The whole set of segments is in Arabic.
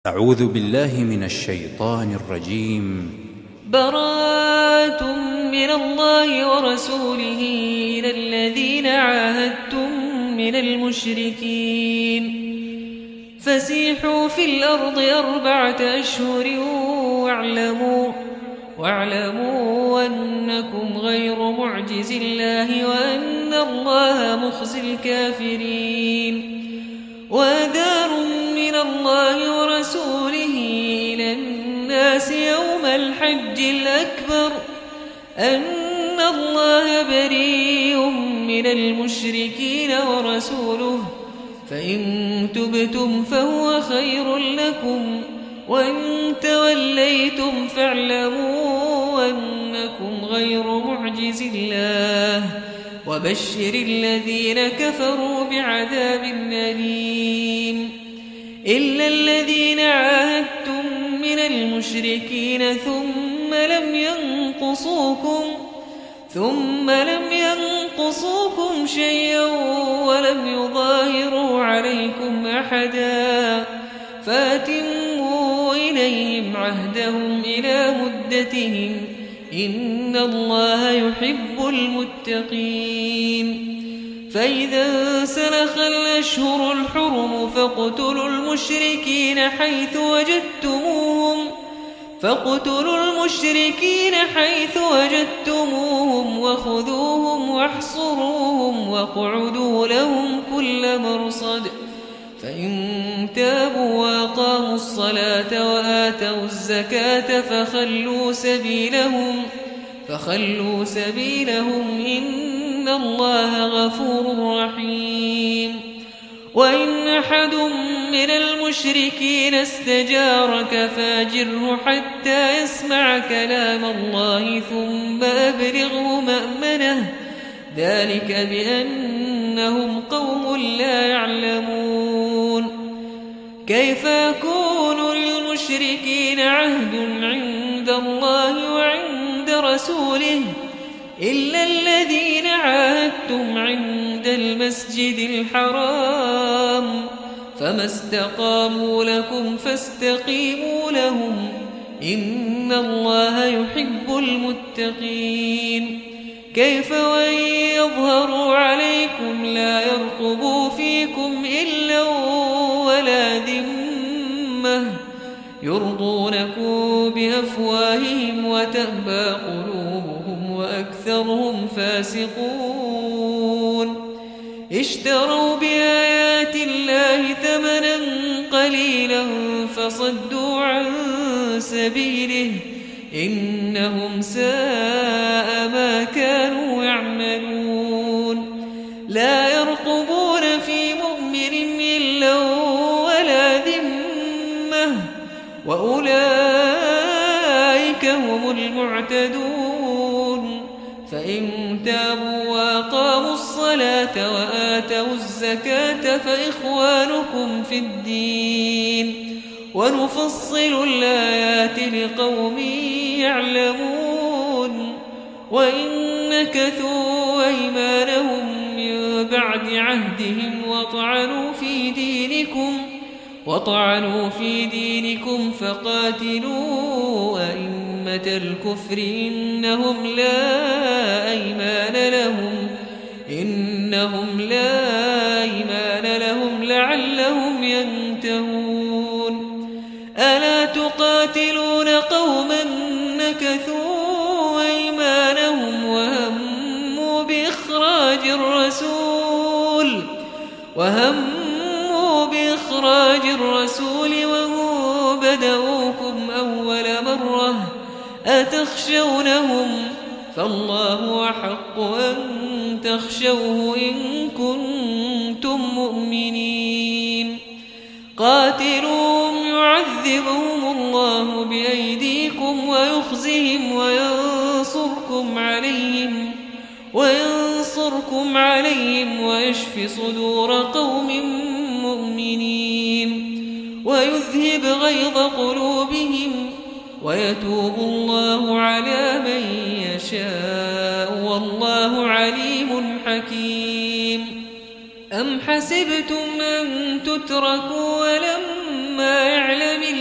أعوذ بالله من الشيطان الرجيم. براءة من الله ورسوله إلى الذين عاهدتم من المشركين فسيحوا في الأرض 4 أشهر واعلموا أنكم غير معجز الله وأن الله مخزي الكافرين. وأذان من الله ورسوله إلى الناس يوم الحج الأكبر أن الله بريء من المشركين ورسوله فإن تبتم فهو خير لكم وإن توليتم فاعلموا أنكم غير معجز الله وبشر الذين كفروا بعذاب أليم. إلا الذين عاهدتم من المشركين ثم لم ينقصوكم شيئا ولم يظاهروا عليكم أحدا فأتموا إليهم عهدهم إلى مدتهم إن الله يحب المتقين. فإذا سلخ الأشهر الحرم فاقتلوا المشركين حيث وجدتموهم وخذوهم واحصروهم واقعدوا لهم كل مرصد. فإن تابوا وأقاموا الصلاة وآتوا الزكاة فخلوا سبيلهم إن الله غفور رحيم. وإن أحد من المشركين استجارك فاجره حتى يسمع كلام الله ثم أبلغه مأمنه ذلك بأنهم قوم لا يعلمون. كيف يكون للمشركين عهد عند الله وعند رسوله إلا الذين عاهدتم عند المسجد الحرام فما استقاموا لكم فاستقيموا لهم إن الله يحب المتقين. كيف وإن يظهروا عليكم لا يرقبوا فيكم إلا ولا ذمة يرضونكم بأفواههم وتأبى قلوبهم وأكثرهم فاسقون. اشتروا بآيات الله ثمنا قليلا فصدوا عن سبيله إنهم ساء ما كانوا يعملون. لا يرقبون في مؤمن إلا ولا ذمة وأولئك هم المعتدون. فإن تابوا وأقاموا الصلاة وآتوا الزكاة فإخوانكم في الدين ونفصل الآيات لقوم يعلمون. وإن نكثوا أيمانهم من بعد عهدهم وطعنوا في دينكم فقاتلوا أئمة الكفر إنهم لا أيمان لهم لعلهم ينتهون. ألا تقاتلون قوما نكثوا أيمانهم وهموا بإخراج الرسول وهم بدؤوكم أول مرة أتخشونهم فالله أحق أن تخشوه إن كنتم مؤمنين. قاتلوهم يعذبهم الله بأيديكم ويخزهم وينصركم عليهم ويشف صدور قوم مؤمنين ويذهب غيظ قلوبهم ويتوب الله على من يشاء والله عليم حكيم. أم حسبتم أن تتركوا ولما يعلم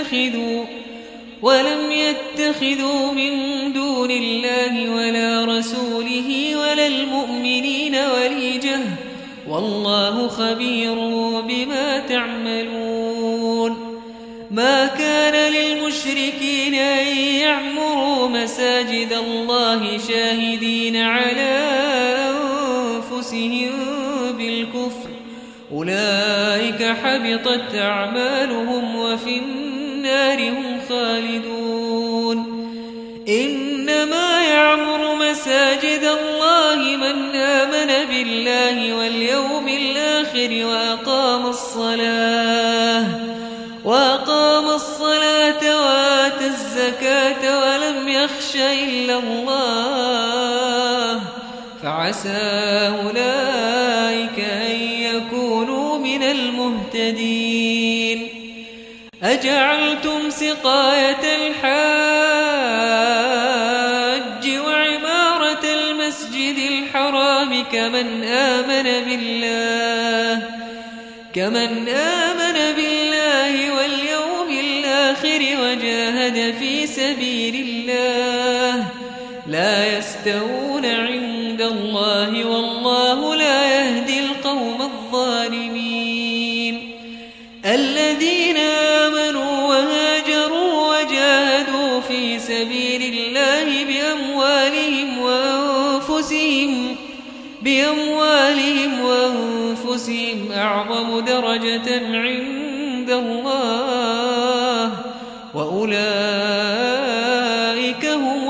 يتخذوا من دون الله ولا رسوله ولا المؤمنين وليجة والله خبير بما تعملون. ما كان للمشركين أن يعمروا مساجد الله شاهدين على أنفسهم بالكفر أولئك حبطت أعمالهم وفي النار هم خالدون. إنما يعمر مساجد الله من آمن بالله واليوم الآخر وأقام الصلاة وآتى الزكاة ولم يخش إلا الله فعسى أولئك أن يكونوا من المهتدين. أجعلتم سقاية الحاج وعمارة المسجد الحرام كمن آمن بالله واليوم الآخر وجاهد في سبيل الله لا يستوون عند الله والله لا يهدي القوم الظالمين. الذين آمنوا وهاجروا وجاهدوا في سبيل الله بأموالهم وأنفسهم أعظم درجة عند الله وأولئك هم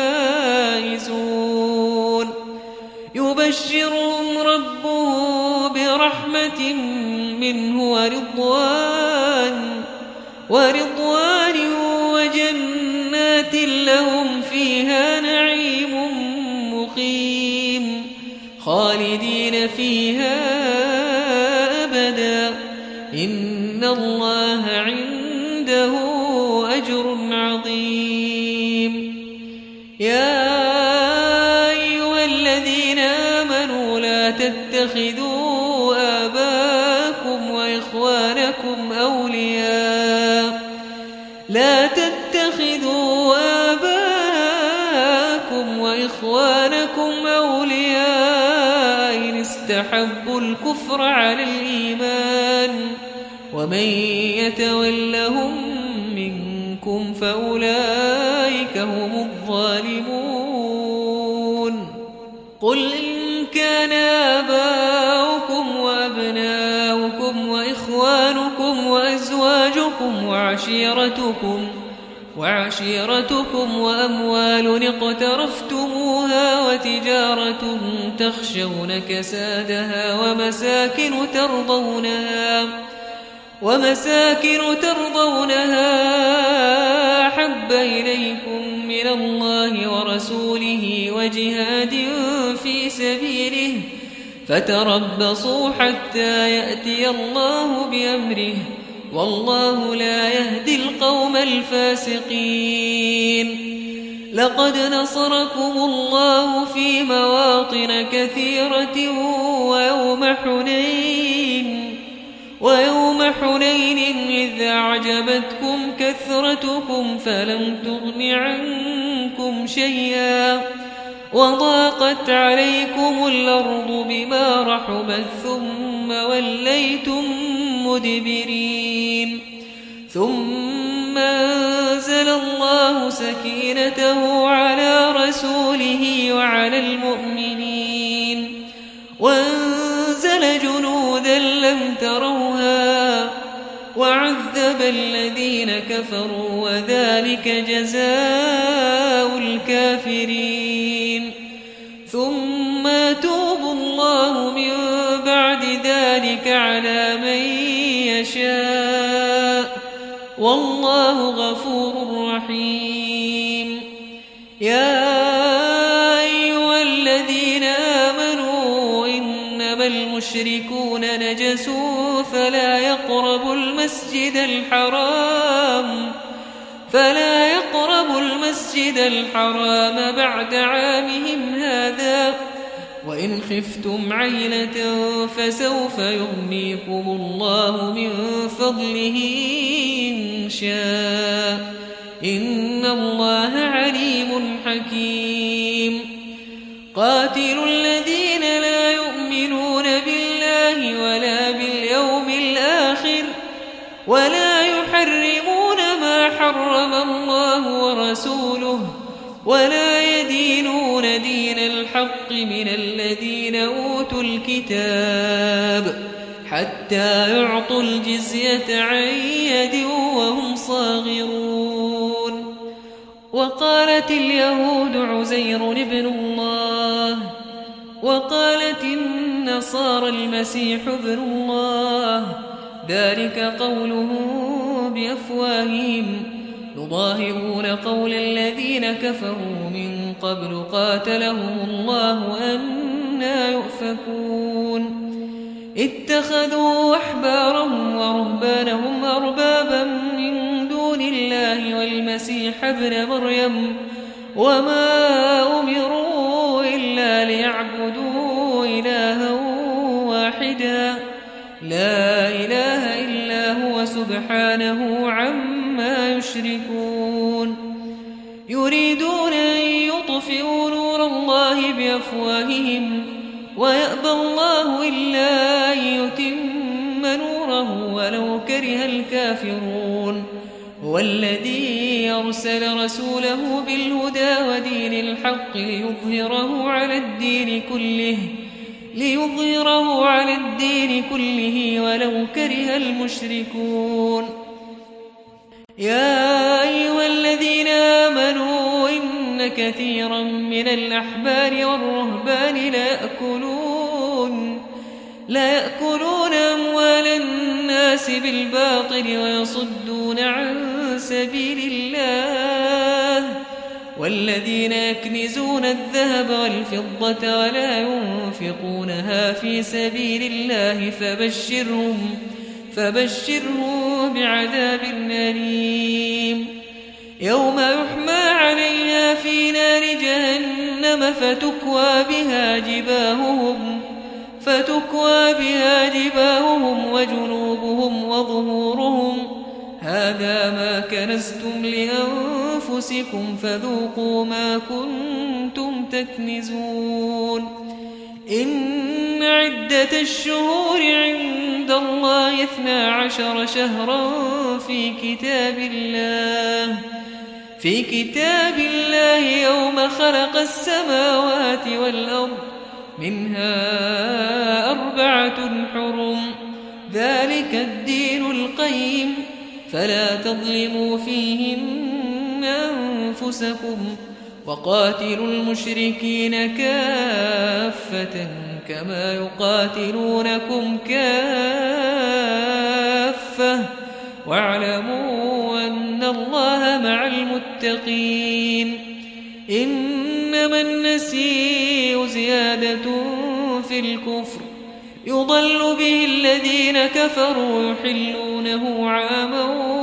الفائزون. يبشرهم ربهم برحمة منه ورضوان وجنات لهم فيها نعيم مقيم خالدين فيها أبدا إن الله عنده أجر عظيم. يا أيها الذين آمنوا لا تتخذوا آباءكم وإخوانكم أولياء إن استحبوا الكفر على الإيمان ومن يتولهم منكم فأولئك هم الظالمون. قل إن كان آباؤكم وأبناؤكم وإخوانكم وأزواجكم وعشيرتكم وأموال اقترفتموها وتجارة تخشون كسادها ومساكن ترضونها أحب إليكم من الله ورسوله وجهاد في سبيله فتربصوا حتى يأتي الله بأمره والله لا يهدي القوم الفاسقين. لقد نصركم الله في مواطن كثيرة ويوم حنين إذ أعجبتكم كثرتكم فلم تغن عنكم شيئا وضاقت عليكم الأرض بما رحبت ثم وليتم مدبرين. ثم أنزل الله سكينته على رسوله وعلى المؤمنين وأنزل جنودا لم تروها وعذب الذين كفروا وذلك جزاء الكافرين. ثم يتوب الله من بعد ذلك على من يشاء والله غفور رحيم. يا أيها الذين آمنوا إنما المشركون نجس فلا يقربوا المسجد الحرام بعد عامهم هذا وإن خفتم عيلة فسوف يغنيكم الله من فضله شاء إن الله عليم حكيم قاتلوا الذين لا يؤمنون بالله ولا باليوم الآخر ولا يحرمون ما حرم الله ورسوله ولا يدينون دين الحق من الذين أوتوا الكتاب حتى يعطوا الجزية عن يد وهم صاغرون وقالت اليهود عزير ابن الله وقالت النصارى المسيح ابن الله ذلك قولهم بأفواههم يضاهئون قول الذين كفروا من قبل قاتلهم الله أنى يؤفكون اتخذوا أحبارهم ورهبانهم أربابا من دون الله والمسيح ابن مريم وما أمروا إلا ليعبدوا إلها واحدا لا إله إلا هو سبحانه عما يشركون يريدون أن يطفئوا نور الله بأفواههم ويأبى الله إلا أن يتم نوره ولو كره الكافرون هو الذي أرسل رسوله بالهدى ودين الحق ليظهره على الدين كله ولو كره المشركون يا أيها الذين آمنوا إن كثيرا من الأحبار والرهبان لا يأكلون أموال الناس بالباطل ويصدون عن سبيل الله والذين يكنزون الذهب والفضة ولا ينفقونها في سبيل الله فبشرهم بعذاب أليم يوم يحمى عليها في نار جهنم فتكوى بها جباههم وجنوبهم وظهورهم هذا ما كنزتم لأنفسكم فذوقوا ما كنتم تكنزون إن عدة الشهور عند الله 12 شهرا في كتاب الله يوم خلق السماوات والأرض منها 4 حرم ذلك الدين القيم فلا تظلموا فيهن أنفسكم وقاتلوا المشركين كافة كما يقاتلونكم كافة واعلموا أن الله مع المتقين إنما النسيء زيادة في الكفر يضل به الذين كفروا يحلونه عاما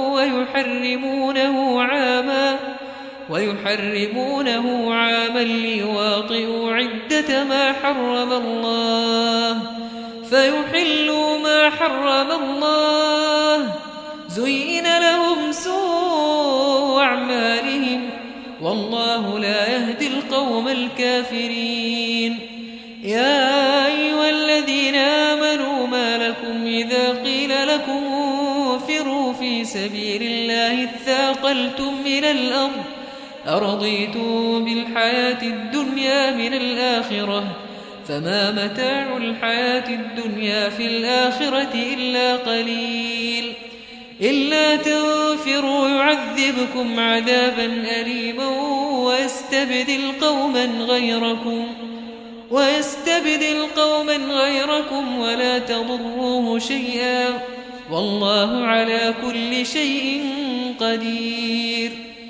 ويحرمونه عاما ليواطئوا عدة ما حرم الله فيحلوا ما حرم الله زين لهم سوء أعمالهم والله لا يهدي القوم الكافرين يا أيها الذين آمنوا ما لكم إذا قيل لكم انفروا في سبيل الله اثاقلتم من الأرض أرضيتم بالحياة الدنيا من الآخرة فما متاع الحياة الدنيا في الآخرة إلا قليل إلا تنفروا يعذبكم عذابا أليما ويستبدل قوما غيركم ولا تضروه شيئا والله على كل شيء قدير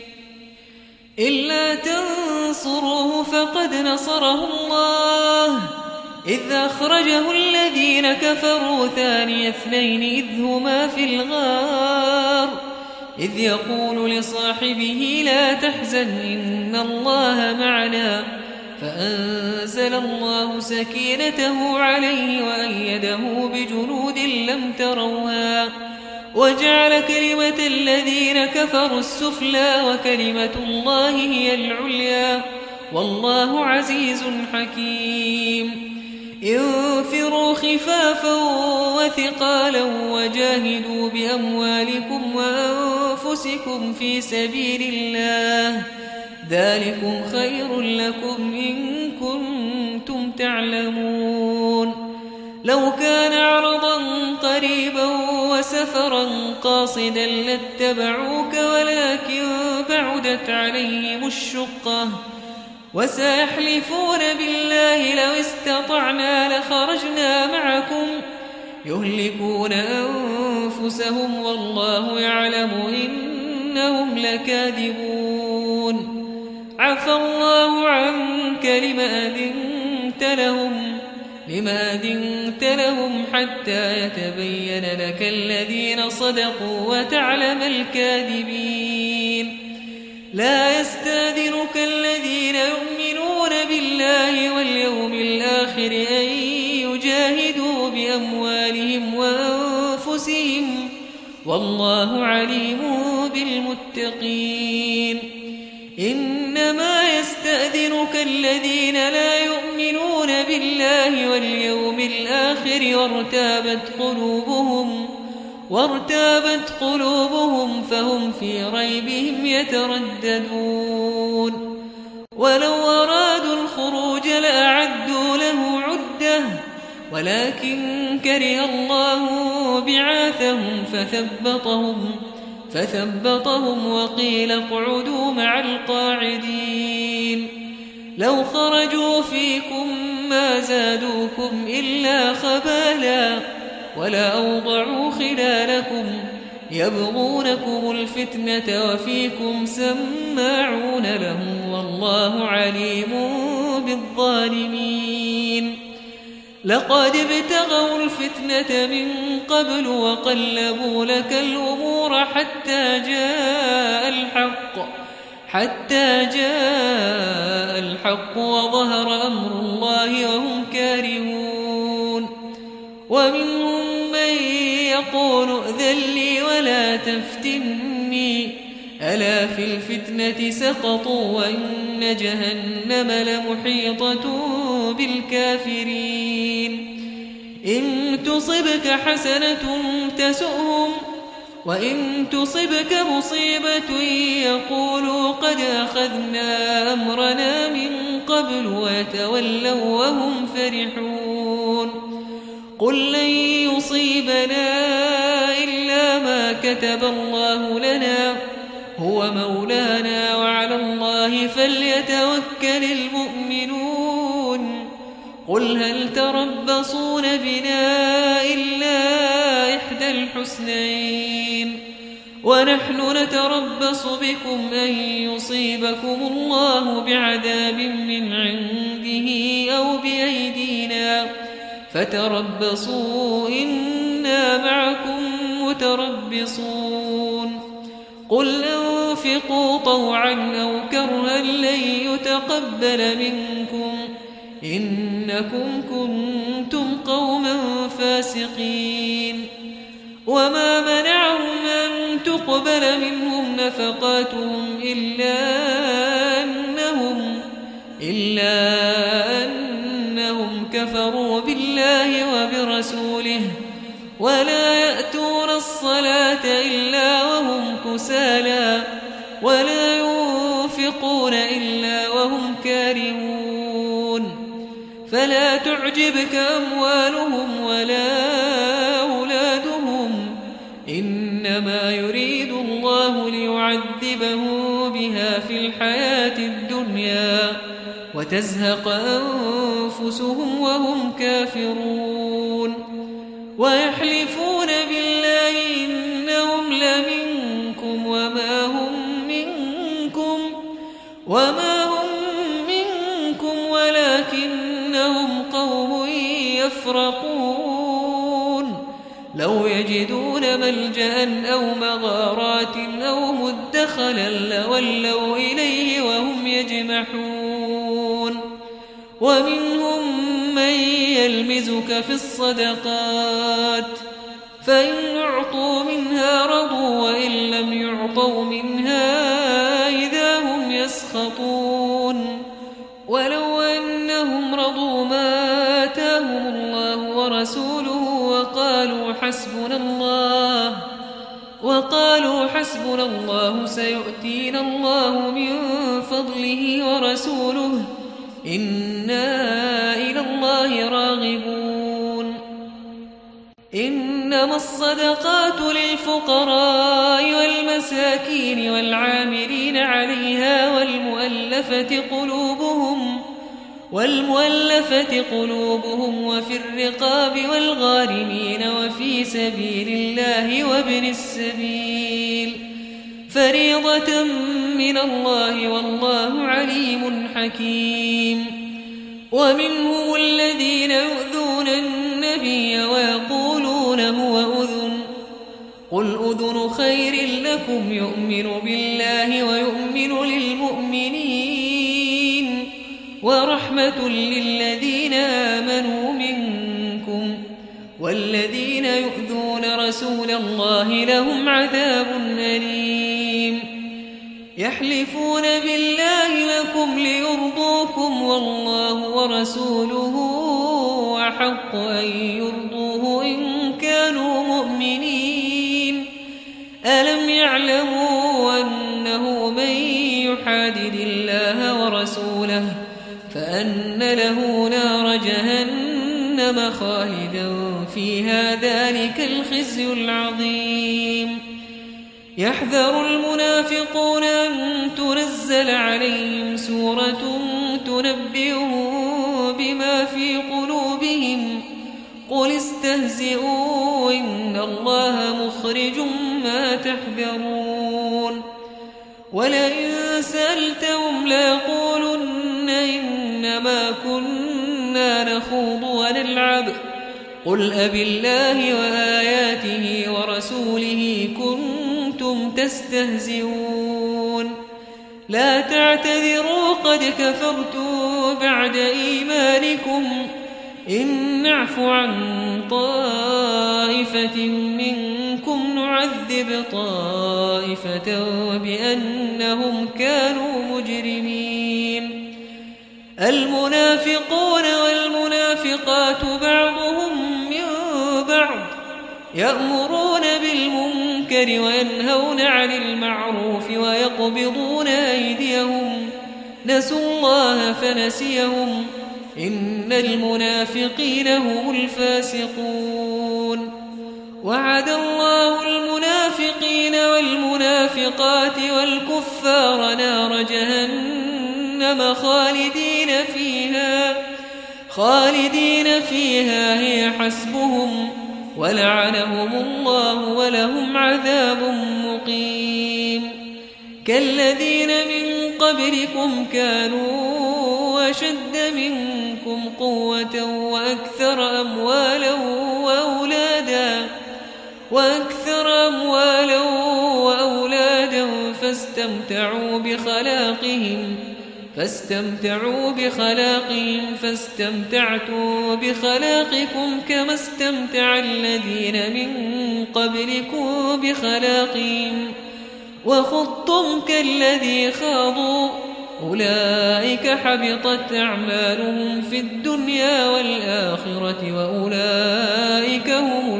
إلا تنصروه فقد نصره الله إذ أخرجه الذين كفروا ثاني اثنين إذ هما في الغار إذ يقول لصاحبه لا تحزن إن الله معنا فأنزل الله سكينته عليه وأيده بجنود لم تروها وجعل كلمة الذين كفروا السفلى وكلمة الله هي العليا والله عزيز حكيم انفروا خفافا وثقالا وجاهدوا بأموالكم وأنفسكم في سبيل الله ذلكم خير لكم إن كنتم تعلمون لو كان عرضا قريبا وسفرا قاصدا لاتبعوك ولكن بعدت عليهم الشقة وسيحلفون بالله لو استطعنا لخرجنا معكم يهلكون أنفسهم والله يعلم إنهم لكاذبون عفى الله عنك لما أذنت لهم حتى يتبين لك الذين صدقوا وتعلم الكاذبين لا يستأذنك الذين يؤمنون بالله واليوم الآخر أن يجاهدوا بأموالهم وأنفسهم والله عليم بالمتقين إنما يستأذنك الذين لا يؤمنون بالله واليوم الآخر وارتابت قلوبهم فهم في ريبهم يترددون ولو أرادوا الخروج لأعدوا له عدة ولكن كره الله بعاثهم فثبطهم وقيل اقعدوا مع القاعدين لو خرجوا فيكم ما زادوكم إلا خبالا ولا أوضعوا خلالكم يبغونكم الفتنة وفيكم سماعون لهم والله عليم بالظالمين لقد ابتغوا الفتنة من قبل وقلبوا لك الأمور حتى جاء الحق وظهر أمر الله وهم كارهون ومنهم من يقول ائذن لي ولا تفتني ألا في الفتنة سقطوا وإن جهنم لمحيطة بالكافرين إن تصبك حسنة تسؤهم وإن تصبك مصيبة يقولوا قد أخذنا أمرنا من قبل ويتولوا وهم فرحون قل لن يصيبنا إلا ما كتب الله لنا هو مولانا وعلى الله فليتوكل المؤمنون قل هل تربصون بنا إلا إحدى الحسنين ونحن نتربص بكم أن يصيبكم الله بعذاب من عنده أو بأيدينا فتربصوا إنا معكم متربصون قل أنفقوا طوعا أو كرها لن يتقبل منكم إنكم كنتم قوما فاسقين وما منعهم أن تقبل منهم نفقاتهم إلا أنهم كفروا بالله وبرسوله ولا يأتون الصلاة إلا وهم كسالى ولا ينفقون إلا وهم كارهون فلا تعجبك أموالهم ولا أولادهم إنما يريد الله ليعذبهم بها في الحياة الدنيا وتزهق أنفسهم وهم كافرون ويحلفون بالله إنهم لمنكم وما هم منكم ولكنهم قوم يفرقون لو يجدون ملجأ أو مغارات أو مدخلا لولوا إليه وهم يجمحون ومنهم من يلمزك في الصدقات فإن أعطوا منها رضوا وإن لم يعطوا منها إذا هم يسخطون ولو أنهم رضوا ما آتاهم الله ورسوله وقالوا حسبنا الله سيؤتينا الله من فضله ورسوله إنا إلى الله راغبون إنما الصدقات للفقراء والمساكين والعاملين عليها والمؤلفة قلوبهم وفي الرقاب والغارمين وفي سبيل الله وابن السبيل فريضة من الله والله عليم حكيم ومنهم الذين يؤذون النبي ويقولون هو أذن قل أذن خير لكم يؤمن بالله ويؤمن للمؤمنين ورحمة للذين آمنوا منكم والذين يؤذون رسول الله لهم عذاب أليم يحلفون بالله لكم ليرضوكم والله ورسوله أحق أن يرضوه إن كانوا مؤمنين ألم يعلموا أنه من يحادد الله ورسوله فأن له نار جهنم خالدا فيها ذلك الخزي العظيم يحذر المنافقون أن تنزل عليهم سورة تنبئهم بما في قلوبهم قل استهزئوا إن الله مخرج ما تحذرون ولئن سألتهم ليقولن إنما كنا نخوض ونلعب قل أبالله وآياته ورسوله كنتم تستهزئون لا تعتذروا قد كفرتم بعد إيمانكم إن نعف عن طائفة منكم نعذب طائفة بأنهم كانوا مجرمين المنافقون والمنافقات بعضهم من بعض يأمرون بالمنكر وينهون عن المعروف ويقبضون أيديهم نسوا الله فنسيهم إن المنافقين هم الفاسقون وعد الله المنافقين والمنافقات والكفار نار جهنم خالدين فيها هي حسبهم ولعنهم الله ولهم عذاب مقيم كالذين من قبلكم كانوا أشد منكم قوة وأكثر أموالا وأولادا فاستمتعوا بخلاقهم فاستمتعتم بخلاقكم كما استمتع الذين من قبلكم بخلاقهم وخضتم كالذي خاضوا أولئك حبطت أعمالهم في الدنيا والآخرة وأولئك هم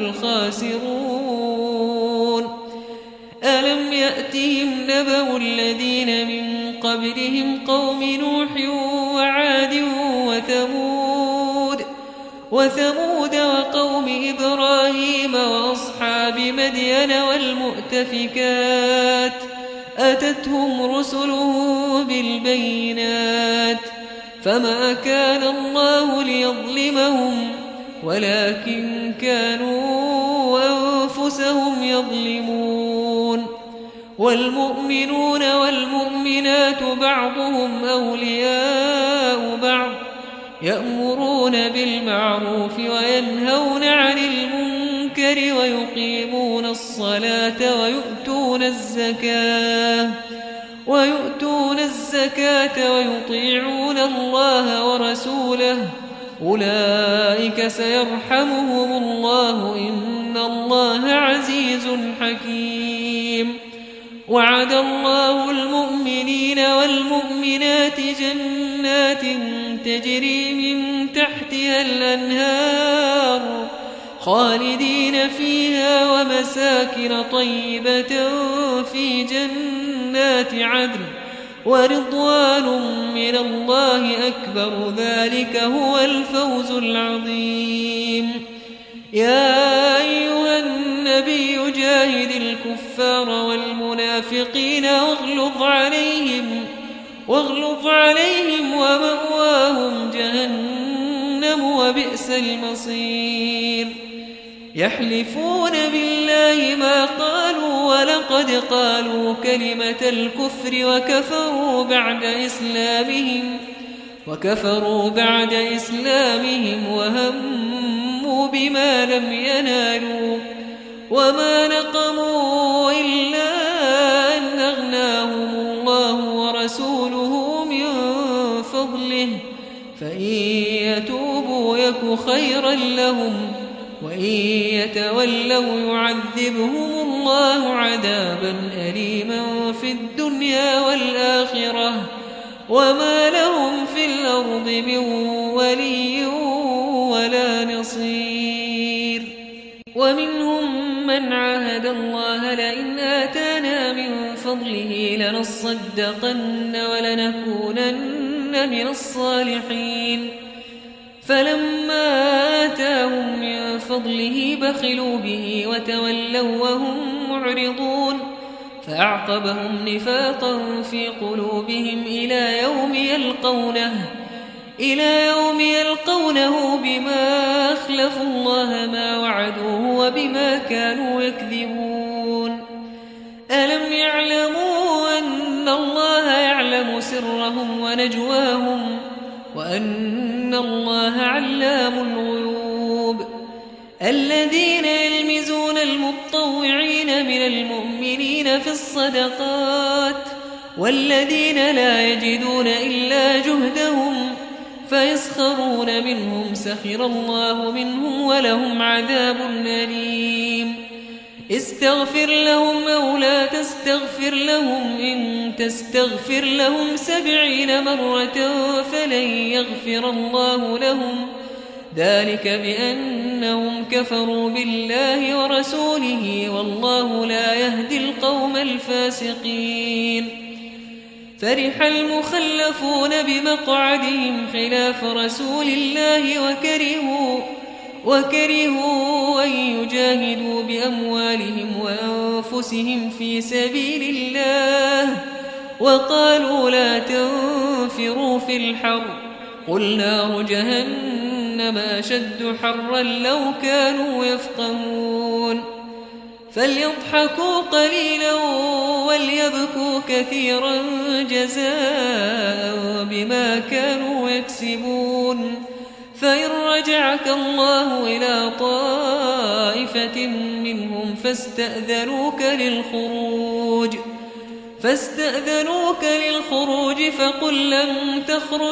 الخاسرون ألم يأتهم نبأ الذين من قبلهم قوم نوح وعاد وثمود وقوم إبراهيم وأصحاب مدين والمؤتفكات أتتهم رسلهم بالبينات فما كان الله ليظلمهم ولكن كانوا أنفسهم يظلمون والمؤمنون والمؤمنات بعضهم أولياء بعض يأمرون بالمعروف وينهون عن المنكر ويقيمون الصلاة ويؤتون الزكاة ويطيعون الله ورسوله أولئك سيرحمهم الله إن الله عزيز حكيم. وعد الله المؤمنين والمؤمنات جنات تجري من تحتها الأنهار خالدين فيها ومساكن طيبة في جنات عدن ورضوان من الله أكبر ذلك هو الفوز العظيم. يا أيها النبي جاهد الكفار والمنافقين واغلظ عليهم ومأواهم جهنم وبئس المصير. يحلفون بالله ما قالوا ولقد قالوا كلمة الكفر وكفروا بعد إسلامهم وهموا بما لم ينالوا وما نقموا إلا أن أغناهم الله ورسوله من فضله فإن يتوبوا يك خيرا لهم وإن يتولوا يعذبهم الله عذابا أليما في الدنيا والآخرة وما لهم في الأرض من ولي ولا نصير. ومنهم من عاهد الله لئن آتانا من فضله لنصدقن ولنكونن من الصالحين فلما آتاهم من فضله بخلوا به وتولوا وهم معرضون فأعقبهم نفاقا في قلوبهم إلى يوم يلقونه بما أخلفوا الله ما وعدوه وبما كانوا يكذبون. ألم يعلموا أن الله يعلم سرهم ونجواهم وأن الله علام الغيوب. الذين يلمزون المطوعين من المؤمنين في الصدقات والذين لا يجدون إلا جهدهم فيسخرون منهم سخر الله منهم ولهم عذاب أليم. استغفر لهم أو لا تستغفر لهم إن تستغفر لهم 70 مرة فلن يغفر الله لهم ذلك بأنهم كفروا بالله ورسوله والله لا يهدي القوم الفاسقين. فرح المخلفون بمقعدهم خلاف رسول الله وكرهوا أن يجاهدوا بأموالهم وأنفسهم في سبيل الله وقالوا لا تنفروا في الحر قل نار جهنم أشد حرا لو كانوا يفقهون. فليضحكوا قليلا وليبكوا كثيرا جزاء بما كانوا يكسبون. فإن رجعك الله إلى طائفة منهم فاستأذنوك للخروج فقل لن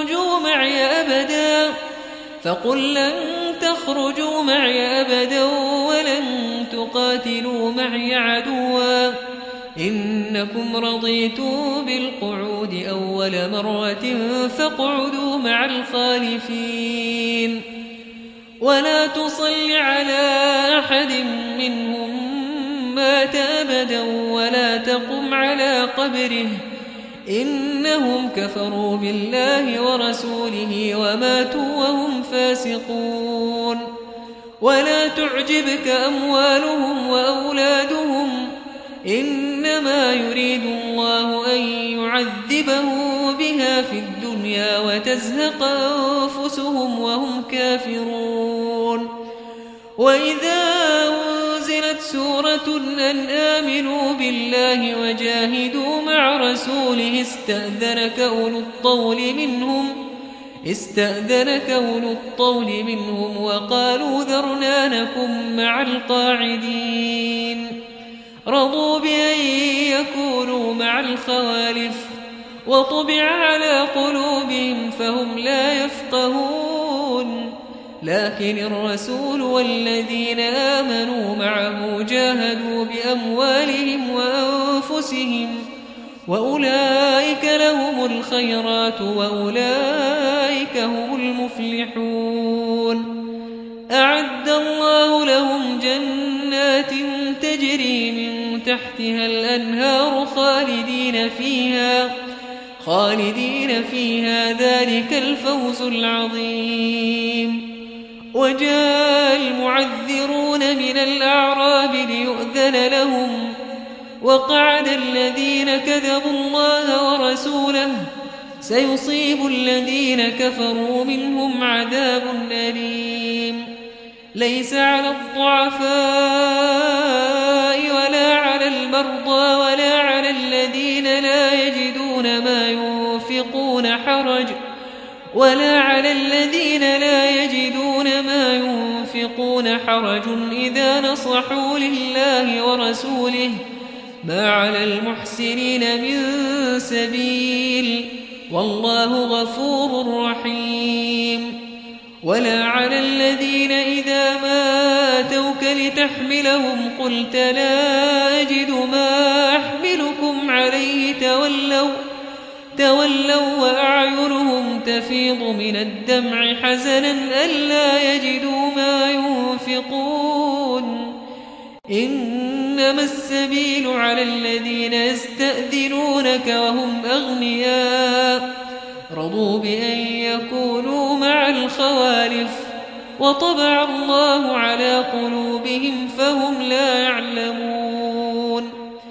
تخرجوا معي أبدا ولن تقاتلوا معي عدوا إنكم رضيتم بالقعود أول مرة فاقعدوا مع الخالفين. ولا تصل على أحد منهم مات أبدا ولا تقم على قبره إنهم كفروا بالله ورسوله وماتوا وهم فاسقون. ولا تعجبك أموالهم وأولادهم إنما يريد الله أن يعذبهم بها في الدنيا وتزهق أنفسهم وهم كافرون. وإذا أنزلت سورة أن آمنوا بالله وجاهدوا مع رسوله استأذنك أولو الطول منهم وقالوا ذرنا نكن مع القاعدين. رضوا بأن يكونوا مع الخوالف وطبع على قلوبهم فهم لا يفقهون. لكن الرسول والذين آمنوا معه جاهدوا بأموالهم وأنفسهم وأولئك لهم الخيرات وأولئك هم المفلحون. أعد الله لهم جنات تجري من تحتها الأنهار خالدين فيها ذلك الفوز العظيم. وجاء المعذرون من الأعراب ليؤذن لهم وقعد الذين كذبوا الله ورسوله سيصيب الذين كفروا منهم عذاب أليم. ليس على الضعفاء ولا على المرضى ولا على الذين لا يجدون ما ينفقون حرج إذا نصحوا لله ورسوله ما على المحسنين من سبيل والله غفور رحيم. ولا على الذين إذا ما أتوك لتحملهم قلت لا أجد ما أحملكم عليه تولوا وأعينهم تفيض من الدمع حزنا ألا يجدوا ما ينفقون. إنما السبيل على الذين يستأذنونك وهم أغنياء رضوا بأن يكونوا مع الخوالف وطبع الله على قلوبهم فهم لا يعلمون.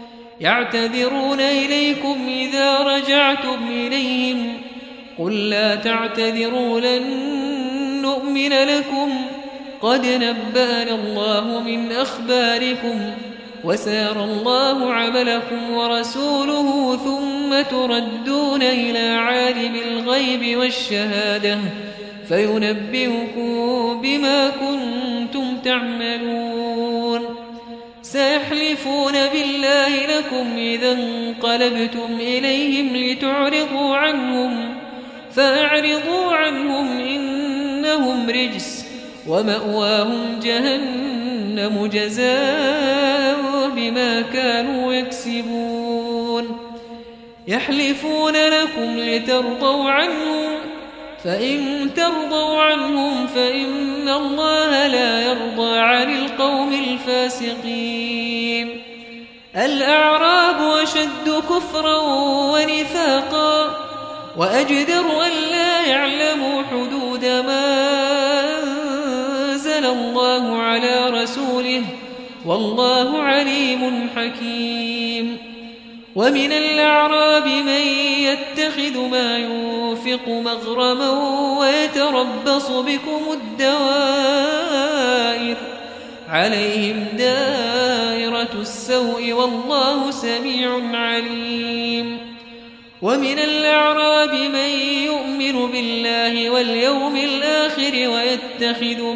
يعتذرون إليكم إذا رجعتم إليهم قل لا تعتذروا لن نؤمن لكم قد نبأنا الله من أخباركم وسيرى الله عملكم ورسوله ثم تردون إلى عالم الغيب والشهادة فينبئكم بما كنتم تعملون. سيحلفون بالله لكم إذا انقلبتم إليهم لتعرضوا عنهم فأعرضوا عنهم إنهم رجس ومأواهم جهنم جزاء بما كانوا يكسبون. يحلفون لكم لترضوا عنهم فإن ترضوا عنهم فإن الله لا يرضى عن القوم الفاسقين. الأعراب أشد كفرا ونفاقا وأجدر أن لا يعلموا حدود ما أنزل الله على رسوله والله عليم حكيم. ومن الأعراب من يتخذ ما ينفق مغرما ويتربص بكم الدوائر عليهم دائرة السوء والله سميع عليم. ومن الأعراب من يؤمن بالله واليوم الآخر ويتخذ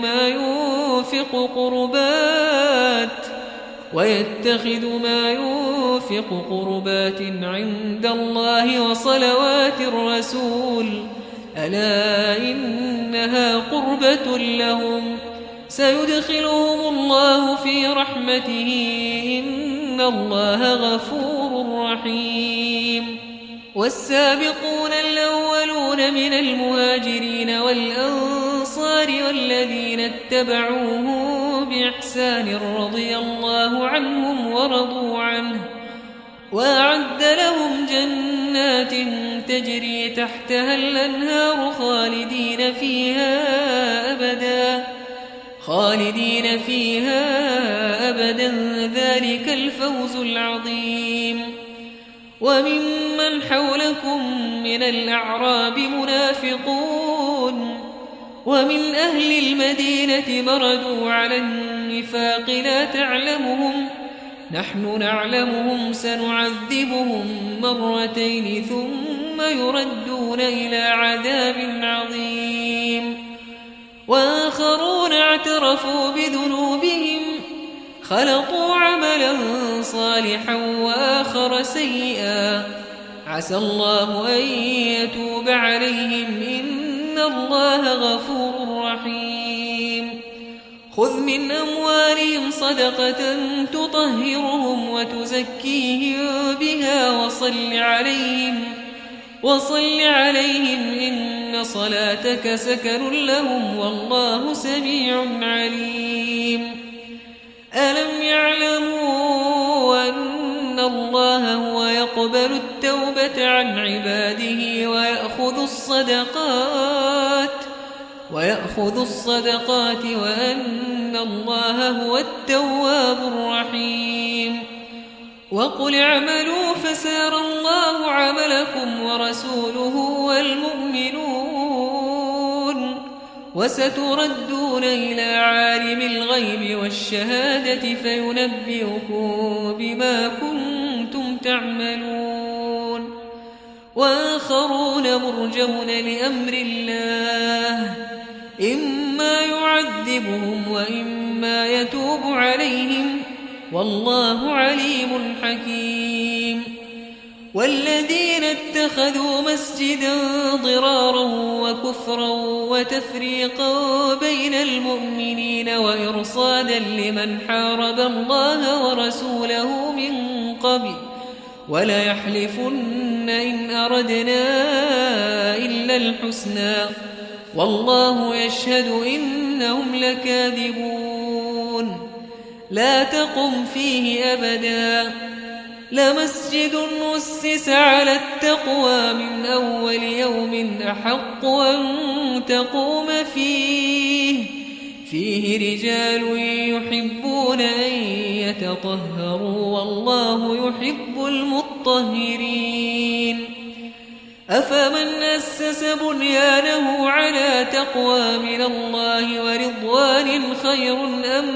ما ينفق قربات عند الله وصلوات الرسول ألا إنها قربة لهم سيدخلهم الله في رحمته إن الله غفور رحيم. والسابقون الأولون من المهاجرين والأنصار والذين اتبعوهم بإحسان رضي الله عنهم ورضوا عنه وأعد لهم جنات تجري تحتها الأنهار خالدين فيها أبدا ذلك الفوز العظيم. وممن حولكم من الأعراب منافقون ومن أهل المدينة مردوا على النفاق لا تعلمهم نحن نعلمهم سنعذبهم مرتين ثم يردون إلى عذاب عظيم. وآخرون اعترفوا بذنوبهم خلطوا عملا صالحا وآخر سيئا عسى الله أن يتوب عليهم إن الله غفور رحيم. خذ من أموالهم صدقة تطهرهم وتزكيهم بها وصل عليهم إن صلاتك سكن لهم والله سميع عليم ألم يعلموا أن الله هو يقبل التوبة عن عباده ويأخذ الصدقات وأن الله هو التواب الرحيم وقل اعملوا فسيرى الله عملكم ورسوله والمؤمنون وستردون إلى عالم الغيب والشهادة فينبئكم بما كنتم تعملون وآخرون مرجون لأمر الله إما يعذبهم وإما يتوب عليهم والله عليم حكيم والذين اتخذوا مسجدا ضرارا وكفرا وتفريقا بين المؤمنين وإرصادا لمن حارب الله ورسوله من قبل وليحلفن إن أردنا إلا الحسنى والله يشهد إنهم لكاذبون لا تقم فيه أبدا لمسجد أسس على التقوى من أول يوم أحق أن تقوم فيه رجال يحبون أن يتطهروا والله يحب المطهرين أفمن أسس بنيانه على تقوى من الله ورضوان خير أم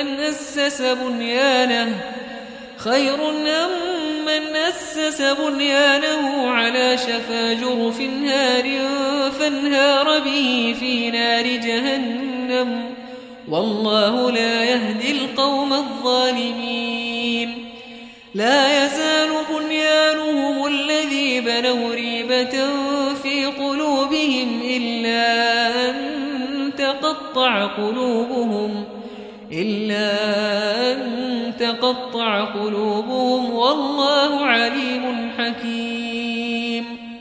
من أسس بنيانه على شفا جرف هار فانهار به في نار جهنم والله لا يهدي القوم الظالمين لا يزال بنيانهم الذي بنوا ريبة في قلوبهم إلا أن تقطع قلوبهم والله عليم حكيم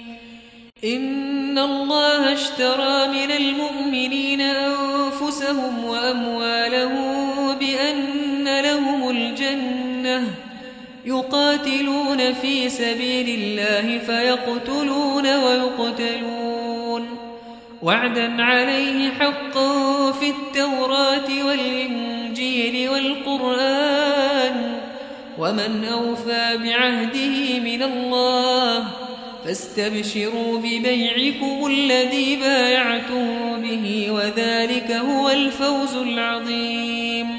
إن الله اشترى من المؤمنين أنفسهم وأموالهم بأن لهم الجنة يقاتلون في سبيل الله فيقتلون ويقتلون وعدا عليه حقا في التوراة والإنجيل والقرآن ومن أوفى بعهده من الله فاستبشروا ببيعكم الذي بايعتم به وذلك هو الفوز العظيم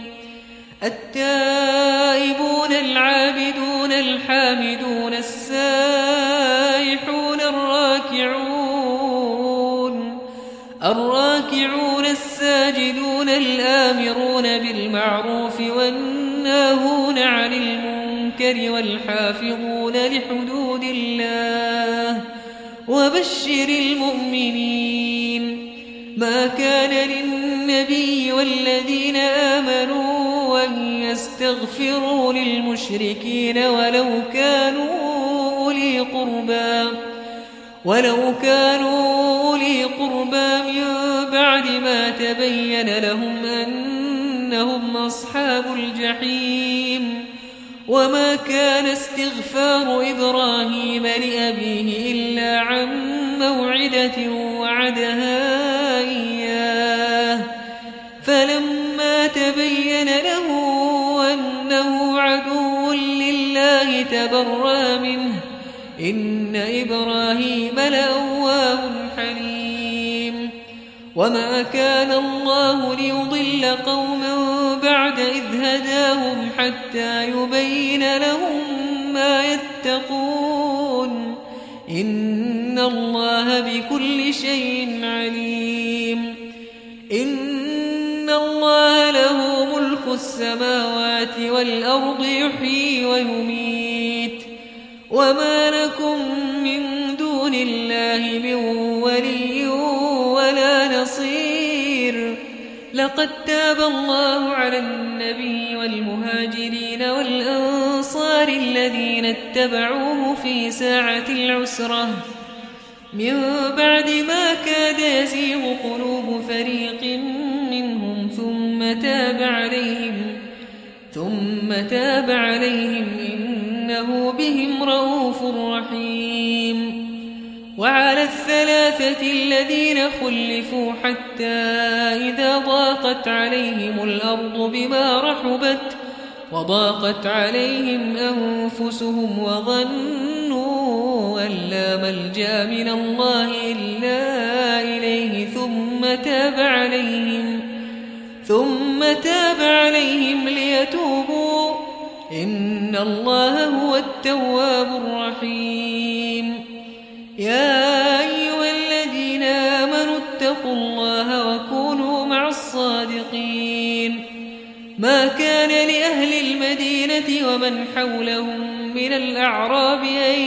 التائبون العابدون الحامدون السائحون الراكعون الساجدون الآمرون بالمعروف والناهون عن المنكر والحافظون لحدود الله وبشر المؤمنين ما كان للنبي والذين آمنوا أن يستغفروا للمشركين ولو كانوا أولي قربى من بعد ما تبين لهم أنهم أصحاب الجحيم وما كان استغفار إبراهيم لأبيه إلا عن موعدة وعدها إياه فلما تبين له أنه عدو لله تبرأ منه إن إبراهيم لأواه حليم وما كان الله ليضل قوما بعد إذ هداهم حتى يبين لهم ما يتقون إن الله بكل شيء عليم إن الله له ملك السماوات والأرض يحيي ويميت وما لكم من دون الله من ولي ولا نصير له لقد تاب الله على النبي والمهاجرين والأنصار الذين اتبعوه في ساعة العسرة من بعد ما كاد يزيغ قلوب فريق منهم ثم تاب عليهم إنه بهم رؤوف رحيم. وعلى الثلاثة الذين خلفوا حتى إذا ضاقت عليهم الأرض بما رحبت وضاقت عليهم أنفسهم وظنوا أن لا ملجأ من الله إلا إليه ثم تاب عليهم ليتوبوا إن الله هو التواب الرحيم. يا أيها الذين آمنوا اتقوا الله وكونوا مع الصادقين. ما كان لأهل المدينة ومن حولهم من الأعراب أن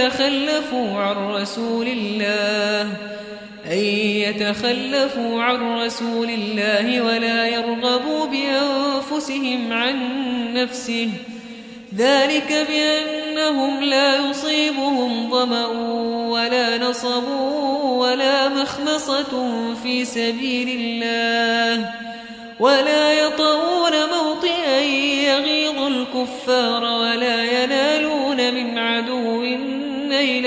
يتخلفوا عن رسول الله ولا يرغبوا بأنفسهم عن نفسه، ذلك بأنهم لا يصيبهم ظمأ ولا نصب ولا مخمصة في سبيل الله ولا يطؤون موطئا يغيظ الكفار ولا ينالون من عدو نيلا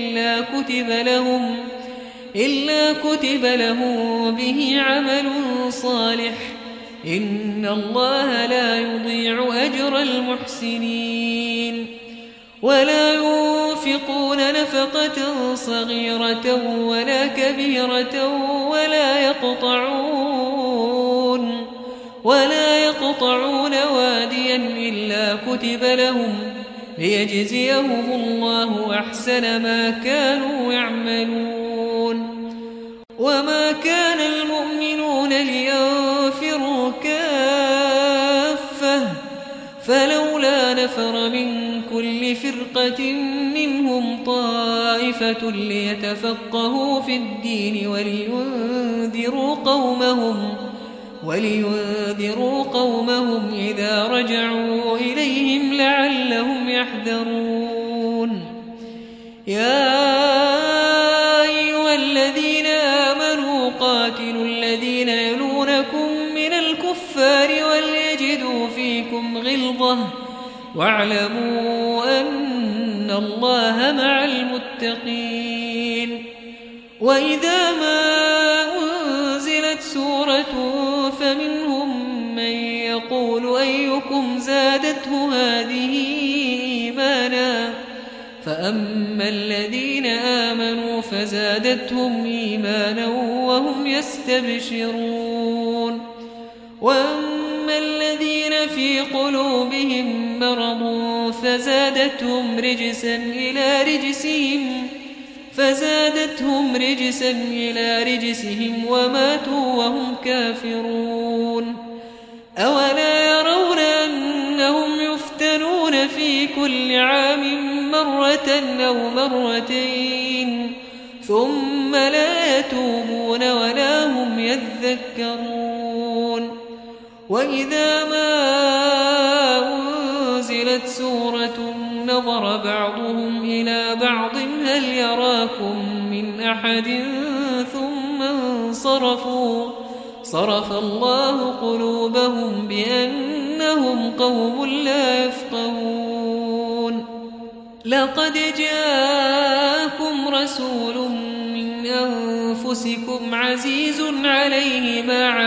إلا كتب له به عمل صالح إن الله لا يضيع أجر المحسنين. ولا ينفقون نفقة صغيرة ولا كبيرة ولا يقطعون واديا إلا كتب لهم ليجزيهم الله أحسن ما كانوا يعملون. وما كان المؤمنون لينفروا كافة فلولا نفر من كل فرقة منهم طائفة ليتفقهوا في الدين ولينذروا قومهم إذا رجعوا إليهم لعلهم يحذرون. يا أيها الذين آمنوا قاتلوا الذين يلونكم من الكفار وليجدوا فيكم غلظة واعلموا أن الله مع المتقين. وإذا ما أنزلت سورة فمنهم من يقول أيكم زادته هذه إيمانا فأما الذين آمنوا فزادتهم إيمانا وهم يستبشرون. وأما الذين في قلوبهم مرض فزادتهم رجسا إلى رجسهم وماتوا وهم كافرون. أولا يرون أنهم يفتنون في كل عام مرة أو مرتين ثم لا يتوبون ولا هم يذكرون. وإذا ما أنزلت سورة نظر بعضهم إلى بعض هل يراكم من أحد ثم انصرفوا صرف الله قلوبهم بأنهم قوم لا يفقهون. لقد جاءكم رسول من أنفسكم عزيز عليه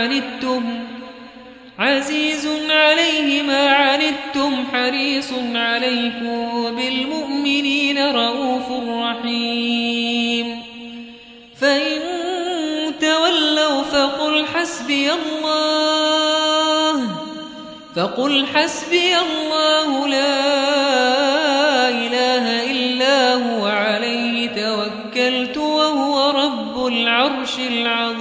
ما عنتم حريص عليكم بالمؤمنين رؤوف رحيم. فإن تولوا فقل حسبي الله لا إله إلا هو عليه توكلت وهو رب العرش العظيم.